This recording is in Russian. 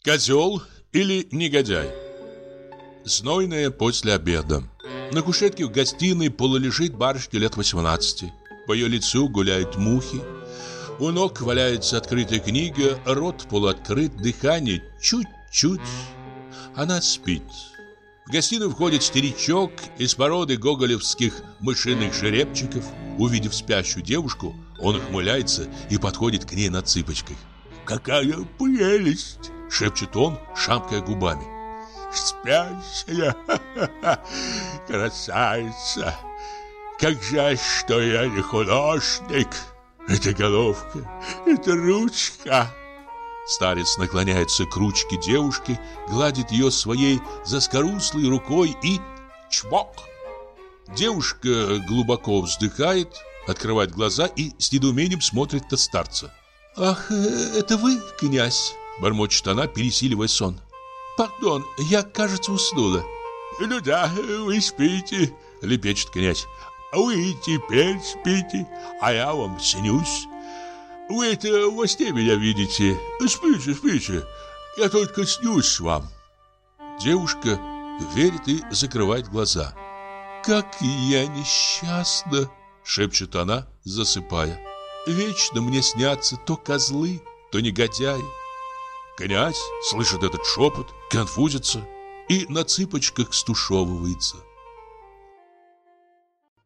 Козел или негодяй? Знойное после обеда. На кушетке в гостиной полулежит барышня лет 18. По ее лицу гуляют мухи. У ног валяется открытая книга, рот полуоткрыт, дыхание чуть-чуть. Она спит. В гостиную входит старичок из породы гоголевских мышиных жеребчиков. Увидев спящую девушку, он ухмыляется и подходит к ней на цыпочках. «Какая прелесть!» — шепчет он, шамкая губами. «Спящая, красавица! Как жаль, что я не художник! Это головка, это ручка!» Старец наклоняется к ручке девушки, гладит ее своей заскорузлой рукой и чмок! Девушка глубоко вздыхает, открывает глаза и с недоумением смотрит на старца. «Ах, это вы, князь?» — бормочет она, пересиливая сон. «Пардон, я, кажется, уснула». «Ну да, вы спите», — лепечет князь. «Вы теперь спите, а я вам снюсь. Вы это во сне меня видите. Спите, спите, я только снюсь вам». Девушка верит и закрывает глаза. «Как я несчастна!» — шепчет она, засыпая. «Вечно мне снятся то козлы, то негодяи». Князь слышит этот шепот, конфузится и на цыпочках стушевывается.